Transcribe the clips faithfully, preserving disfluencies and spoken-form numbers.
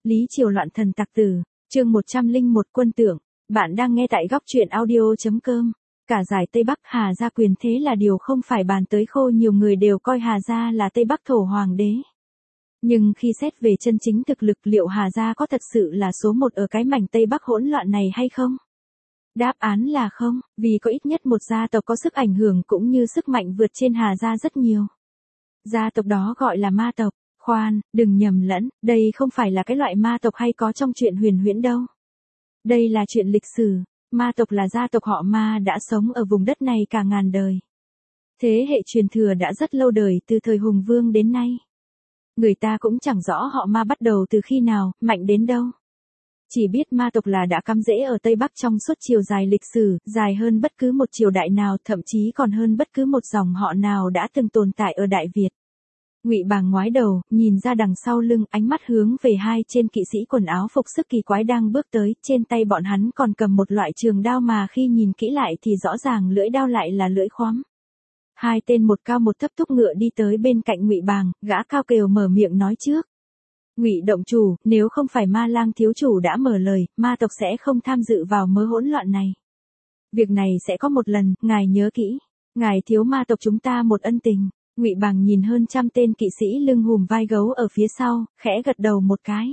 Lý Triều loạn thần tặc tử, chương một trăm lẻ một quân tưởng, bạn đang nghe tại góc truyện audio.com. Cả giải Tây Bắc Hà gia quyền thế là điều không phải bàn tới khô, nhiều người đều coi Hà gia là Tây Bắc thổ hoàng đế. Nhưng khi xét về chân chính thực lực, liệu Hà gia có thật sự là số một ở cái mảnh Tây Bắc hỗn loạn này hay không? Đáp án là không, vì có ít nhất một gia tộc có sức ảnh hưởng cũng như sức mạnh vượt trên Hà gia rất nhiều. Gia tộc đó gọi là ma tộc. Khoan, đừng nhầm lẫn, đây không phải là cái loại ma tộc hay có trong truyện huyền huyễn đâu. Đây là chuyện lịch sử, ma tộc là gia tộc họ Ma đã sống ở vùng đất này cả ngàn đời. Thế hệ truyền thừa đã rất lâu đời, từ thời Hùng Vương đến nay. Người ta cũng chẳng rõ họ Ma bắt đầu từ khi nào, mạnh đến đâu. Chỉ biết ma tộc là đã cắm rễ ở Tây Bắc trong suốt chiều dài lịch sử, dài hơn bất cứ một triều đại nào, thậm chí còn hơn bất cứ một dòng họ nào đã từng tồn tại ở Đại Việt. Ngụy Bàng ngoái đầu, nhìn ra đằng sau lưng, ánh mắt hướng về hai trên kỵ sĩ quần áo phục sức kỳ quái đang bước tới, trên tay bọn hắn còn cầm một loại trường đao mà khi nhìn kỹ lại thì rõ ràng lưỡi đao lại là lưỡi khóm. Hai tên một cao một thấp thúc ngựa đi tới bên cạnh Ngụy Bàng, gã cao kèo mở miệng nói trước. Ngụy động chủ, nếu không phải Ma Lang thiếu chủ đã mở lời, ma tộc sẽ không tham dự vào mớ hỗn loạn này. Việc này sẽ có một lần, ngài nhớ kỹ, ngài thiếu ma tộc chúng ta một ân tình. Ngụy Bàng nhìn hơn trăm tên kỵ sĩ lưng hùm vai gấu ở phía sau, khẽ gật đầu một cái.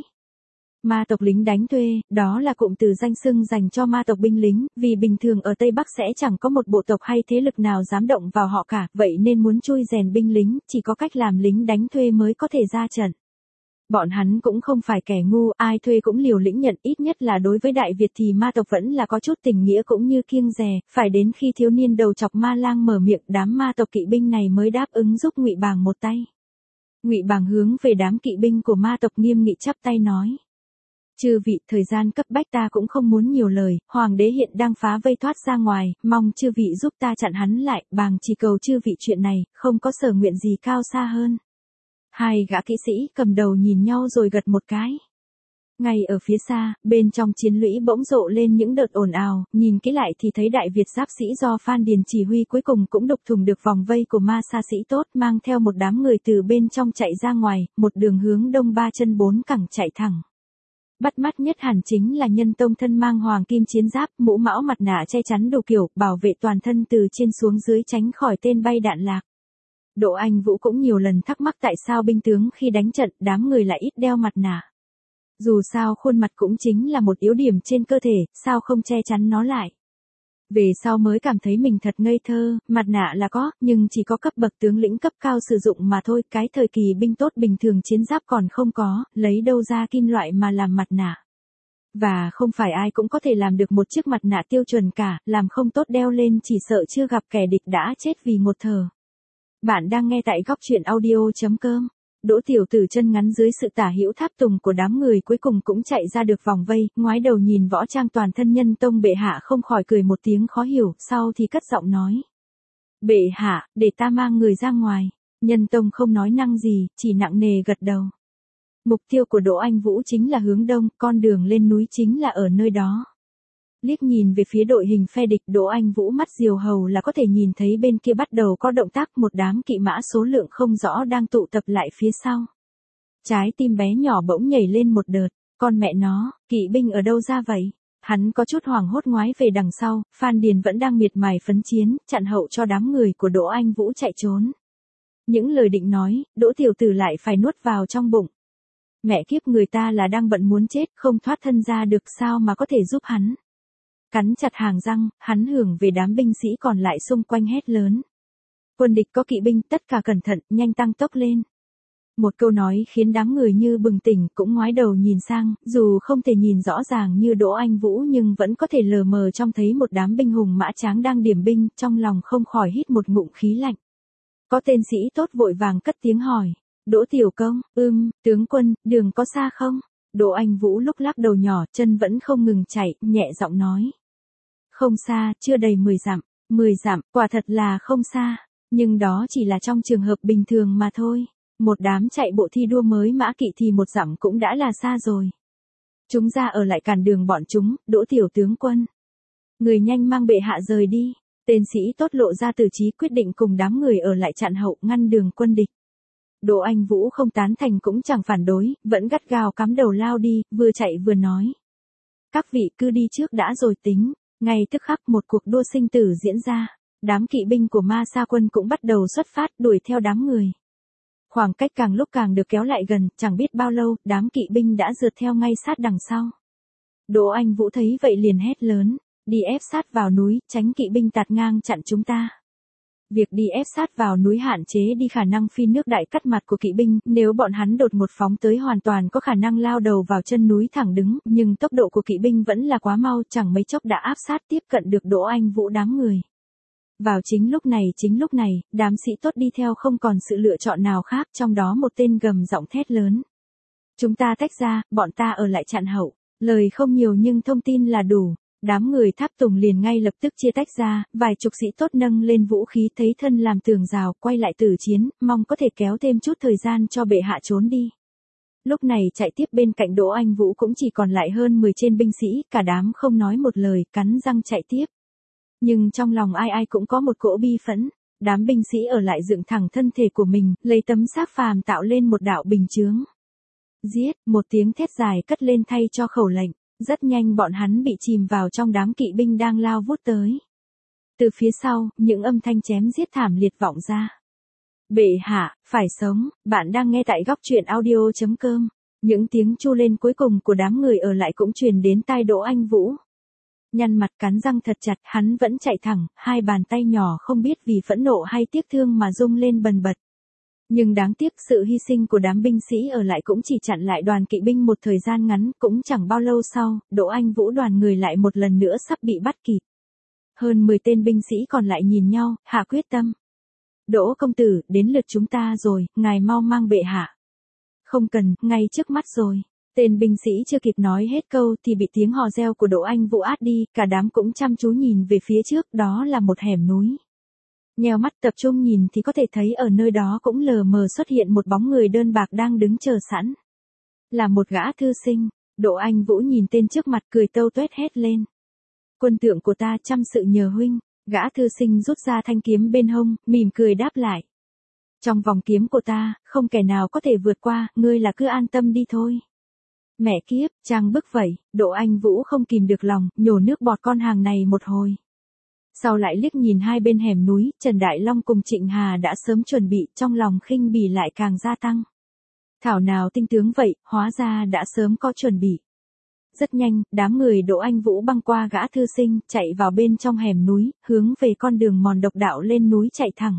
Ma tộc lính đánh thuê, đó là cụm từ danh xưng dành cho ma tộc binh lính, vì bình thường ở Tây Bắc sẽ chẳng có một bộ tộc hay thế lực nào dám động vào họ cả, vậy nên muốn chui rèn binh lính, chỉ có cách làm lính đánh thuê mới có thể ra trận. Bọn hắn cũng không phải kẻ ngu, ai thuê cũng liều lĩnh nhận, ít nhất là đối với Đại Việt thì ma tộc vẫn là có chút tình nghĩa cũng như kiêng dè, phải đến khi thiếu niên đầu chọc Ma Lang mở miệng, đám ma tộc kỵ binh này mới đáp ứng giúp Ngụy Bàng một tay. Ngụy Bàng hướng về đám kỵ binh của ma tộc nghiêm nghị chắp tay nói. Chư vị, thời gian cấp bách ta cũng không muốn nhiều lời, hoàng đế hiện đang phá vây thoát ra ngoài, mong chư vị giúp ta chặn hắn lại, Bàng chỉ cầu chư vị chuyện này, không có sở nguyện gì cao xa hơn. Hai gã kỵ sĩ cầm đầu nhìn nhau rồi gật một cái. Ngay ở phía xa, bên trong chiến lũy bỗng rộ lên những đợt ồn ào, nhìn kỹ lại thì thấy Đại Việt giáp sĩ do Phan Điền chỉ huy cuối cùng cũng đục thủng được vòng vây của ma sa sĩ tốt, mang theo một đám người từ bên trong chạy ra ngoài, một đường hướng đông ba chân bốn cẳng chạy thẳng. Bắt mắt nhất hẳn chính là Nhân Tông thân mang hoàng kim chiến giáp, mũ mão mặt nạ che chắn đủ kiểu, bảo vệ toàn thân từ trên xuống dưới tránh khỏi tên bay đạn lạc. Đỗ Anh Vũ cũng nhiều lần thắc mắc tại sao binh tướng khi đánh trận đám người lại ít đeo mặt nạ. Dù sao khuôn mặt cũng chính là một yếu điểm trên cơ thể, sao không che chắn nó lại. Về sau mới cảm thấy mình thật ngây thơ, mặt nạ là có, nhưng chỉ có cấp bậc tướng lĩnh cấp cao sử dụng mà thôi, cái thời kỳ binh tốt bình thường chiến giáp còn không có, lấy đâu ra kim loại mà làm mặt nạ. Và không phải ai cũng có thể làm được một chiếc mặt nạ tiêu chuẩn cả, làm không tốt đeo lên chỉ sợ chưa gặp kẻ địch đã chết vì ngột thở. Bạn đang nghe tại góc truyện audio.com. Đỗ tiểu tử chân ngắn dưới sự tả hữu tháp tùng của đám người cuối cùng cũng chạy ra được vòng vây, ngoái đầu nhìn võ trang toàn thân Nhân Tông bệ hạ không khỏi cười một tiếng khó hiểu, sau thì cất giọng nói. Bệ hạ, để ta mang người ra ngoài. Nhân Tông không nói năng gì, chỉ nặng nề gật đầu. Mục tiêu của Đỗ Anh Vũ chính là hướng đông, con đường lên núi chính là ở nơi đó. Liếc nhìn về phía đội hình phe địch, Đỗ Anh Vũ mắt diều hầu là có thể nhìn thấy bên kia bắt đầu có động tác, một đám kỵ mã số lượng không rõ đang tụ tập lại phía sau. Trái tim bé nhỏ bỗng nhảy lên một đợt, con mẹ nó, kỵ binh ở đâu ra vậy? Hắn có chút hoảng hốt ngoái về đằng sau, Phan Điền vẫn đang miệt mài phấn chiến, chặn hậu cho đám người của Đỗ Anh Vũ chạy trốn. Những lời định nói, Đỗ tiểu tử lại phải nuốt vào trong bụng. Mẹ kiếp, người ta là đang bận muốn chết, không thoát thân ra được sao mà có thể giúp hắn. Cắn chặt hàng răng, hắn hưởng về đám binh sĩ còn lại xung quanh hét lớn. Quân địch có kỵ binh, tất cả cẩn thận, nhanh tăng tốc lên. Một câu nói khiến đám người như bừng tỉnh, cũng ngoái đầu nhìn sang, dù không thể nhìn rõ ràng như Đỗ Anh Vũ nhưng vẫn có thể lờ mờ trông thấy một đám binh hùng mã tráng đang điểm binh, trong lòng không khỏi hít một ngụm khí lạnh. Có tên sĩ tốt vội vàng cất tiếng hỏi. Đỗ tiểu công, ưm, tướng quân, đường có xa không? Đỗ Anh Vũ lúc lắc đầu nhỏ, chân vẫn không ngừng chạy, nhẹ giọng nói. Không xa, chưa đầy mười dặm. mười dặm, quả thật là không xa. Nhưng đó chỉ là trong trường hợp bình thường mà thôi. Một đám chạy bộ thi đua mới mã kỵ thì một dặm cũng đã là xa rồi. Chúng ra ở lại cản đường bọn chúng, Đỗ tiểu tướng quân. Người nhanh mang bệ hạ rời đi. Tên sĩ tốt lộ ra tử chí quyết định cùng đám người ở lại chặn hậu ngăn đường quân địch. Đỗ Anh Vũ không tán thành cũng chẳng phản đối, vẫn gắt gao cắm đầu lao đi, vừa chạy vừa nói. Các vị cứ đi trước đã rồi tính. Ngay tức khắc một cuộc đua sinh tử diễn ra. Đám kỵ binh của Ma Sa quân cũng bắt đầu xuất phát đuổi theo đám người. Khoảng cách càng lúc càng được kéo lại gần, chẳng biết bao lâu, đám kỵ binh đã rượt theo ngay sát đằng sau. Đỗ Anh Vũ thấy vậy liền hét lớn, đi ép sát vào núi, tránh kỵ binh tạt ngang chặn chúng ta. Việc đi ép sát vào núi hạn chế đi khả năng phi nước đại cắt mặt của kỵ binh, nếu bọn hắn đột ngột phóng tới hoàn toàn có khả năng lao đầu vào chân núi thẳng đứng, nhưng tốc độ của kỵ binh vẫn là quá mau, chẳng mấy chốc đã áp sát tiếp cận được Đỗ Anh Vũ đám người. Vào chính lúc này chính lúc này, đám sĩ tốt đi theo không còn sự lựa chọn nào khác, trong đó một tên gầm giọng thét lớn. Chúng ta tách ra, bọn ta ở lại chặn hậu. Lời không nhiều nhưng thông tin là đủ. Đám người Tháp Tùng liền ngay lập tức chia tách ra, vài chục sĩ tốt nâng lên vũ khí thấy thân làm tường rào, quay lại tử chiến, mong có thể kéo thêm chút thời gian cho bệ hạ trốn đi. Lúc này chạy tiếp bên cạnh Đỗ Anh Vũ cũng chỉ còn lại hơn mười trên binh sĩ, cả đám không nói một lời, cắn răng chạy tiếp. Nhưng trong lòng ai ai cũng có một cỗ bi phẫn, đám binh sĩ ở lại dựng thẳng thân thể của mình, lấy tấm xác phàm tạo lên một đạo bình chướng. Giết, một tiếng thét dài cất lên thay cho khẩu lệnh. Rất nhanh bọn hắn bị chìm vào trong đám kỵ binh đang lao vút tới. Từ phía sau, những âm thanh chém giết thảm liệt vọng ra. Bệ hạ, phải sống, bạn đang nghe tại góc truyện audio chấm com. Những tiếng chu lên cuối cùng của đám người ở lại cũng truyền đến tai Đỗ Anh Vũ. Nhăn mặt cắn răng thật chặt, hắn vẫn chạy thẳng, hai bàn tay nhỏ không biết vì phẫn nộ hay tiếc thương mà rung lên bần bật. Nhưng đáng tiếc sự hy sinh của đám binh sĩ ở lại cũng chỉ chặn lại đoàn kỵ binh một thời gian ngắn, cũng chẳng bao lâu sau, Đỗ Anh Vũ đoàn người lại một lần nữa sắp bị bắt kịp. Hơn mười tên binh sĩ còn lại nhìn nhau, hạ quyết tâm. Đỗ công tử, đến lượt chúng ta rồi, ngài mau mang bệ hạ. Không cần, ngay trước mắt rồi. Tên binh sĩ chưa kịp nói hết câu thì bị tiếng hò reo của Đỗ Anh Vũ át đi, cả đám cũng chăm chú nhìn về phía trước, đó là một hẻm núi. Nheo mắt tập trung nhìn thì có thể thấy ở nơi đó cũng lờ mờ xuất hiện một bóng người đơn bạc đang đứng chờ sẵn. Là một gã thư sinh. Đỗ Anh Vũ nhìn tên trước mặt cười tâu tuét hét lên. Quân tượng của ta chăm sự nhờ huynh. Gã thư sinh rút ra thanh kiếm bên hông, mỉm cười đáp lại. Trong vòng kiếm của ta, không kẻ nào có thể vượt qua, ngươi là cứ an tâm đi thôi. Mẹ kiếp, trang bức vậy, Đỗ Anh Vũ không kìm được lòng, nhổ nước bọt con hàng này một hồi. Sau lại liếc nhìn hai bên hẻm núi, Trần Đại Long cùng Trịnh Hà đã sớm chuẩn bị, trong lòng khinh bỉ lại càng gia tăng. Thảo nào tinh tướng vậy, hóa ra đã sớm có chuẩn bị. Rất nhanh, đám người Đỗ Anh Vũ băng qua gã thư sinh, chạy vào bên trong hẻm núi, hướng về con đường mòn độc đạo lên núi chạy thẳng.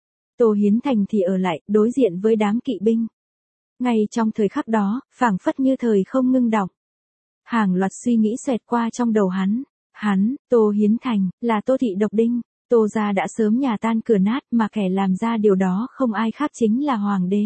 Tô Hiến Thành thì ở lại, đối diện với đám kỵ binh. Ngay trong thời khắc đó, phảng phất như thời không ngưng đọng. Hàng loạt suy nghĩ xoẹt qua trong đầu hắn. Hắn, Tô Hiến Thành, là Tô Thị Độc Đinh. Tô gia đã sớm nhà tan cửa nát, mà kẻ làm ra điều đó không ai khác chính là Hoàng đế.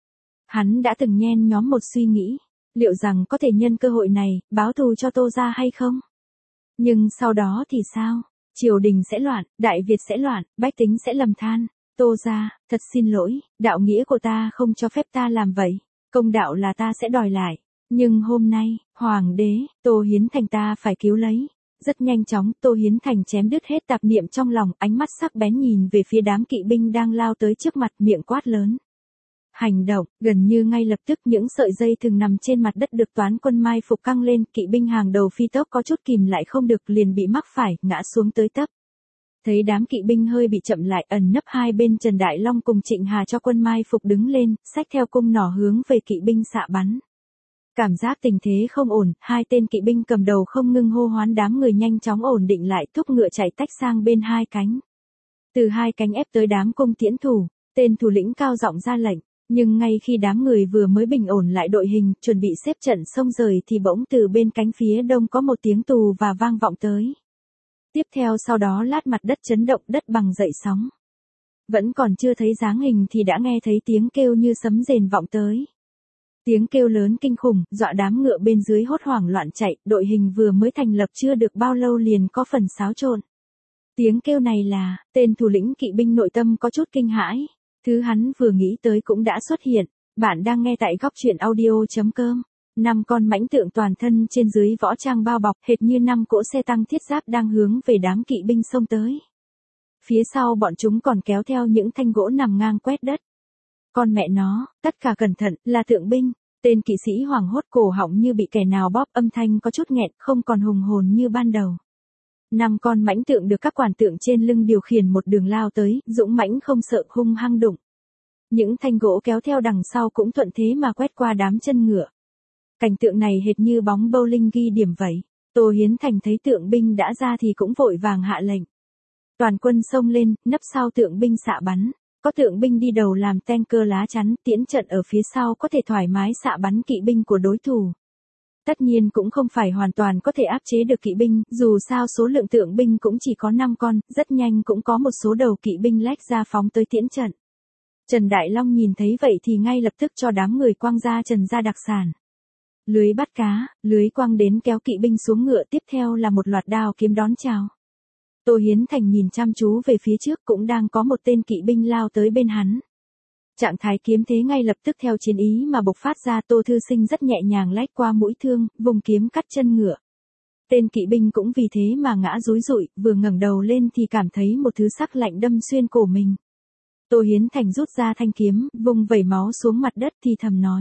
Hắn đã từng nhen nhóm một suy nghĩ, liệu rằng có thể nhân cơ hội này, báo thù cho Tô gia hay không? Nhưng sau đó thì sao? Triều đình sẽ loạn, Đại Việt sẽ loạn, bách tính sẽ lầm than. Tô gia, thật xin lỗi, đạo nghĩa của ta không cho phép ta làm vậy. Công đạo là ta sẽ đòi lại. Nhưng hôm nay, Hoàng đế, Tô Hiến Thành ta phải cứu lấy. Rất nhanh chóng, Tô Hiến Thành chém đứt hết tạp niệm trong lòng, ánh mắt sắc bén nhìn về phía đám kỵ binh đang lao tới trước mặt, miệng quát lớn. Hành động, gần như ngay lập tức những sợi dây thường nằm trên mặt đất được toán quân mai phục căng lên, kỵ binh hàng đầu phi tốc có chút kìm lại không được liền bị mắc phải, ngã xuống tới tấp. Thấy đám kỵ binh hơi bị chậm lại, ẩn nấp hai bên, Trần Đại Long cùng Trịnh Hà cho quân mai phục đứng lên, xách theo cung nỏ hướng về kỵ binh xạ bắn. Cảm giác tình thế không ổn, hai tên kỵ binh cầm đầu không ngưng hô hoán, đám người nhanh chóng ổn định lại, thúc ngựa chạy tách sang bên hai cánh. Từ hai cánh ép tới đám cung tiễn thủ, tên thủ lĩnh cao giọng ra lệnh, nhưng ngay khi đám người vừa mới bình ổn lại đội hình, chuẩn bị xếp trận xông rời thì bỗng từ bên cánh phía đông có một tiếng tù và vang vọng tới. Tiếp theo sau đó lát mặt đất chấn động, đất bằng dậy sóng. Vẫn còn chưa thấy dáng hình thì đã nghe thấy tiếng kêu như sấm rền vọng tới. Tiếng kêu lớn kinh khủng, dọa đám ngựa bên dưới hốt hoảng loạn chạy, đội hình vừa mới thành lập chưa được bao lâu liền có phần xáo trộn. Tiếng kêu này là, tên thủ lĩnh kỵ binh nội tâm có chút kinh hãi, thứ hắn vừa nghĩ tới cũng đã xuất hiện. Bạn đang nghe tại góc truyện audio chấm com. Năm con mãnh tượng toàn thân trên dưới võ trang bao bọc, hệt như năm cỗ xe tăng thiết giáp đang hướng về đám kỵ binh xông tới. Phía sau bọn chúng còn kéo theo những thanh gỗ nằm ngang quét đất. Con mẹ nó, tất cả cẩn thận, là Thượng binh. Tên kỵ sĩ hoảng hốt, cổ họng như bị kẻ nào bóp, âm thanh có chút nghẹn, không còn hùng hồn như ban đầu. Năm con mãnh tượng được các quản tượng trên lưng điều khiển một đường lao tới, dũng mãnh không sợ, hung hăng đụng. Những thanh gỗ kéo theo đằng sau cũng thuận thế mà quét qua đám chân ngựa. Cảnh tượng này hệt như bóng bowling ghi điểm vậy. Tô Hiến Thành thấy tượng binh đã ra thì cũng vội vàng hạ lệnh. Toàn quân xông lên, nấp sau tượng binh xạ bắn. Có tượng binh đi đầu làm tanker lá chắn, tiễn trận ở phía sau có thể thoải mái xạ bắn kỵ binh của đối thủ. Tất nhiên cũng không phải hoàn toàn có thể áp chế được kỵ binh, dù sao số lượng tượng binh cũng chỉ có năm con, rất nhanh cũng có một số đầu kỵ binh lách ra phóng tới tiễn trận. Trần Đại Long nhìn thấy vậy thì ngay lập tức cho đám người quăng ra Trần gia đặc sản. Lưới bắt cá, lưới quăng đến kéo kỵ binh xuống ngựa, tiếp theo là một loạt đao kiếm đón chào. Tô Hiến Thành nhìn chăm chú về phía trước, cũng đang có một tên kỵ binh lao tới bên hắn. Trạng thái kiếm thế ngay lập tức theo chiến ý mà bộc phát ra. Tô Thư Sinh rất nhẹ nhàng lách qua mũi thương, vùng kiếm cắt chân ngựa. Tên kỵ binh cũng vì thế mà ngã rúi rụi, vừa ngẩng đầu lên thì cảm thấy một thứ sắc lạnh đâm xuyên cổ mình. Tô Hiến Thành rút ra thanh kiếm, vùng vẩy máu xuống mặt đất thì thầm nói.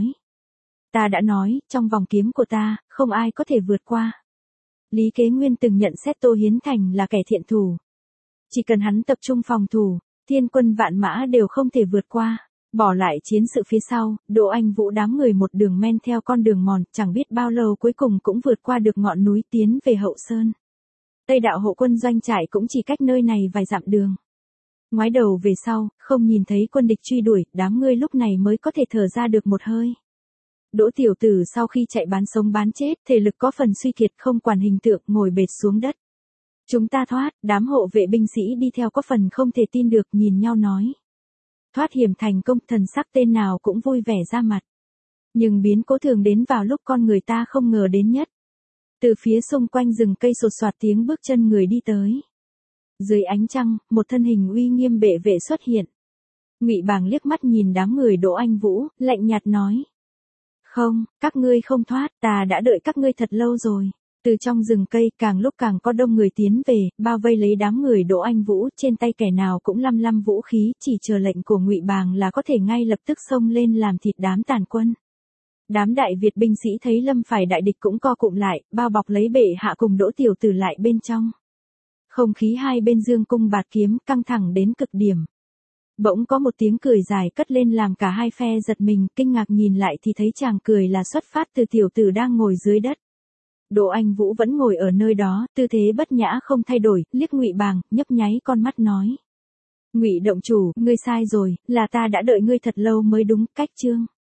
Ta đã nói, trong vòng kiếm của ta, không ai có thể vượt qua. Lý Kế Nguyên từng nhận xét Tô Hiến Thành là kẻ thiện thủ. Chỉ cần hắn tập trung phòng thủ, thiên quân vạn mã đều không thể vượt qua. Bỏ lại chiến sự phía sau, Đỗ Anh Vũ đám người một đường men theo con đường mòn, chẳng biết bao lâu cuối cùng cũng vượt qua được ngọn núi tiến về Hậu Sơn. Tây đạo hộ quân doanh trại cũng chỉ cách nơi này vài dặm đường. Ngoái đầu về sau, không nhìn thấy quân địch truy đuổi, đám ngươi lúc này mới có thể thở ra được một hơi. Đỗ Tiểu Tử sau khi chạy bán sống bán chết, thể lực có phần suy kiệt, không quản hình tượng, ngồi bệt xuống đất. Chúng ta thoát, đám hộ vệ binh sĩ đi theo có phần không thể tin được, nhìn nhau nói. Thoát hiểm thành công, thần sắc tên nào cũng vui vẻ ra mặt. Nhưng biến cố thường đến vào lúc con người ta không ngờ đến nhất. Từ phía xung quanh rừng cây sột soạt tiếng bước chân người đi tới. Dưới ánh trăng, một thân hình uy nghiêm bệ vệ xuất hiện. Ngụy Bàng liếc mắt nhìn đám người Đỗ Anh Vũ, lạnh nhạt nói. Không, các ngươi không thoát, ta đã đợi các ngươi thật lâu rồi. Từ trong rừng cây càng lúc càng có đông người tiến về, bao vây lấy đám người Đỗ Anh Vũ, trên tay kẻ nào cũng lăm lăm vũ khí, chỉ chờ lệnh của Ngụy Bàng là có thể ngay lập tức xông lên làm thịt đám tàn quân. Đám Đại Việt binh sĩ thấy lâm phải đại địch cũng co cụm lại, bao bọc lấy bệ hạ cùng Đỗ Tiểu Tử lại bên trong. Không khí hai bên dương cung bạt kiếm, căng thẳng đến cực điểm. Bỗng có một tiếng cười dài cất lên làm cả hai phe giật mình, kinh ngạc nhìn lại thì thấy chàng cười là xuất phát từ Tiểu Tử đang ngồi dưới đất. Đỗ Anh Vũ vẫn ngồi ở nơi đó, tư thế bất nhã không thay đổi, liếc Ngụy Bàng, nhấp nháy con mắt nói. Ngụy động chủ, ngươi sai rồi, là ta đã đợi ngươi thật lâu mới đúng, cách chương.